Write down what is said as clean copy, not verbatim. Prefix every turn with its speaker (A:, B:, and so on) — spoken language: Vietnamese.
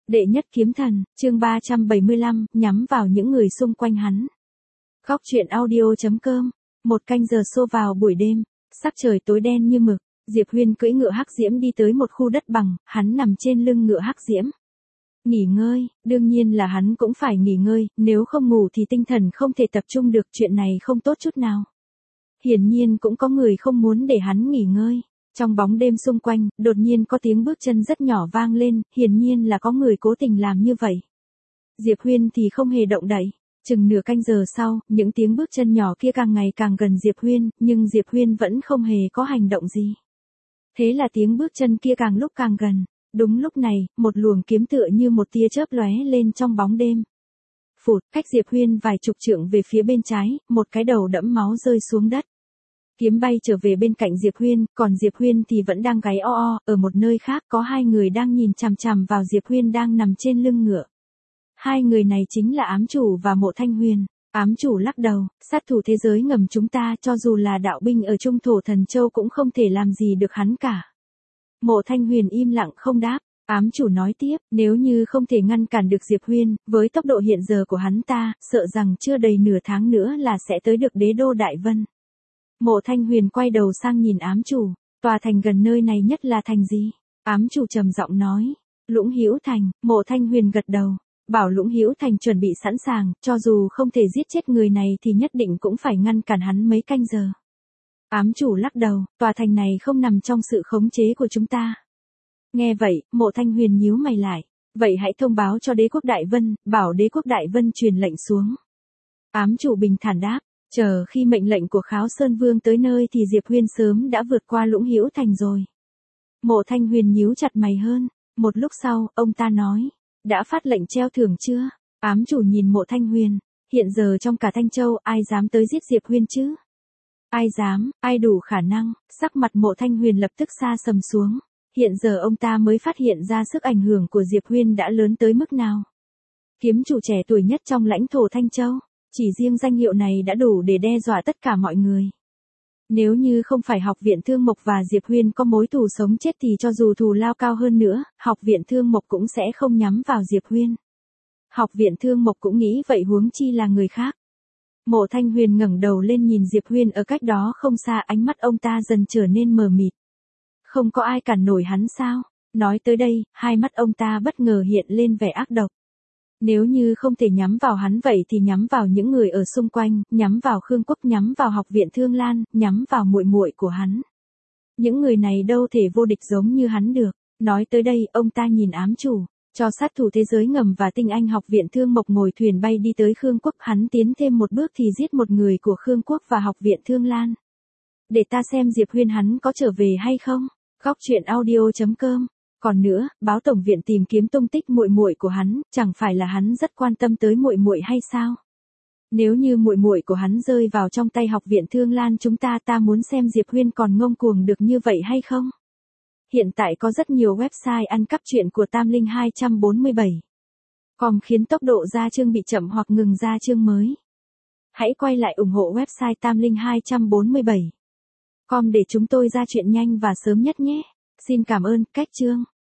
A: Đệ nhất kiếm thần, chương 375, nhắm vào những người xung quanh hắn. Góc truyện audio.com. Một canh giờ xô vào buổi đêm, sắc trời tối đen như mực, Diệp Huyên cưỡi ngựa hắc diễm đi tới một khu đất bằng, hắn nằm trên lưng ngựa hắc diễm. Nghỉ ngơi, đương nhiên là hắn cũng phải nghỉ ngơi, nếu không ngủ thì tinh thần không thể tập trung được, chuyện này không tốt chút nào. Hiển nhiên cũng có người không muốn để hắn nghỉ ngơi. Trong bóng đêm xung quanh, đột nhiên có tiếng bước chân rất nhỏ vang lên, hiển nhiên là có người cố tình làm như vậy. Diệp Huyên thì không hề động đậy. Chừng nửa canh giờ sau, những tiếng bước chân nhỏ kia càng ngày càng gần Diệp Huyên, nhưng Diệp Huyên vẫn không hề có hành động gì. Thế là tiếng bước chân kia càng lúc càng gần. Đúng lúc này, một luồng kiếm tựa như một tia chớp lóe lên trong bóng đêm. Phụt, cách Diệp Huyên vài chục trượng về phía bên trái, một cái đầu đẫm máu rơi xuống đất. Kiếm bay trở về bên cạnh Diệp Huyên, còn Diệp Huyên thì vẫn đang gáy o o, ở một nơi khác có hai người đang nhìn chằm chằm vào Diệp Huyên đang nằm trên lưng ngựa. Hai người này chính là ám chủ và Mộ Thanh Huyền. Ám chủ lắc đầu, sát thủ thế giới ngầm chúng ta cho dù là đạo binh ở Trung Thổ Thần Châu cũng không thể làm gì được hắn cả. Mộ Thanh Huyền im lặng không đáp. Ám chủ nói tiếp, nếu như không thể ngăn cản được Diệp Huyên, với tốc độ hiện giờ của hắn ta, sợ rằng chưa đầy nửa tháng nữa là sẽ tới được đế đô Đại Vân. Mộ Thanh Huyền quay đầu sang nhìn ám chủ, tòa thành gần nơi này nhất là thành gì? Ám chủ trầm giọng nói, Lũng Hữu Thành. Mộ Thanh Huyền gật đầu, bảo Lũng Hữu Thành chuẩn bị sẵn sàng, cho dù không thể giết chết người này thì nhất định cũng phải ngăn cản hắn mấy canh giờ. Ám chủ lắc đầu, tòa thành này không nằm trong sự khống chế của chúng ta. Nghe vậy, Mộ Thanh Huyền nhíu mày lại, vậy hãy thông báo cho đế quốc Đại Vân, bảo đế quốc Đại Vân truyền lệnh xuống. Ám chủ bình thản đáp, chờ khi mệnh lệnh của Kháo Sơn Vương tới nơi thì Diệp Huyên sớm đã vượt qua Lũng Hữu Thành rồi. Mộ Thanh Huyền nhíu chặt mày hơn, một lúc sau, ông ta nói, đã phát lệnh treo thưởng chưa? Ám chủ nhìn Mộ Thanh Huyền, hiện giờ trong cả Thanh Châu ai dám tới giết Diệp Huyên chứ? Ai dám, ai đủ khả năng? Sắc mặt Mộ Thanh Huyền lập tức sa sầm xuống, hiện giờ ông ta mới phát hiện ra sức ảnh hưởng của Diệp Huyên đã lớn tới mức nào. Kiếm chủ trẻ tuổi nhất trong lãnh thổ Thanh Châu. Chỉ riêng danh hiệu này đã đủ để đe dọa tất cả mọi người. Nếu như không phải Học viện Thương Mộc và Diệp Huyên có mối thù sống chết thì cho dù thù lao cao hơn nữa, Học viện Thương Mộc cũng sẽ không nhắm vào Diệp Huyên. Học viện Thương Mộc cũng nghĩ vậy huống chi là người khác. Mộ Thanh Huyền ngẩng đầu lên nhìn Diệp Huyên ở cách đó không xa, ánh mắt ông ta dần trở nên mờ mịt. Không có ai cản nổi hắn sao? Nói tới đây, hai mắt ông ta bất ngờ hiện lên vẻ ác độc. Nếu như không thể nhắm vào hắn vậy thì nhắm vào những người ở xung quanh, nhắm vào Khương Quốc, nhắm vào Học viện Thương Lan, nhắm vào muội muội của hắn. Những người này đâu thể vô địch giống như hắn được. Nói tới đây, ông ta nhìn ám chủ, cho sát thủ thế giới ngầm và tinh anh Học viện Thương Mộc ngồi thuyền bay đi tới Khương Quốc, hắn tiến thêm một bước thì giết một người của Khương Quốc và Học viện Thương Lan. Để ta xem Diệp Huyên hắn có trở về hay không. Góc truyện audio.com. Còn nữa, báo tổng viện tìm kiếm tung tích muội muội của hắn, chẳng phải là hắn rất quan tâm tới muội muội hay sao? Nếu như muội muội của hắn rơi vào trong tay Học viện Thương Lan chúng ta muốn xem Diệp Huyên còn ngông cuồng được như vậy hay không? Hiện tại có rất nhiều website ăn cắp truyện của Tam Linh 247. Còn khiến tốc độ ra chương bị chậm hoặc ngừng ra chương mới. Hãy quay lại ủng hộ website Tam Linh 247. Com để chúng tôi ra truyện nhanh và sớm nhất nhé. Xin cảm ơn, cách chương.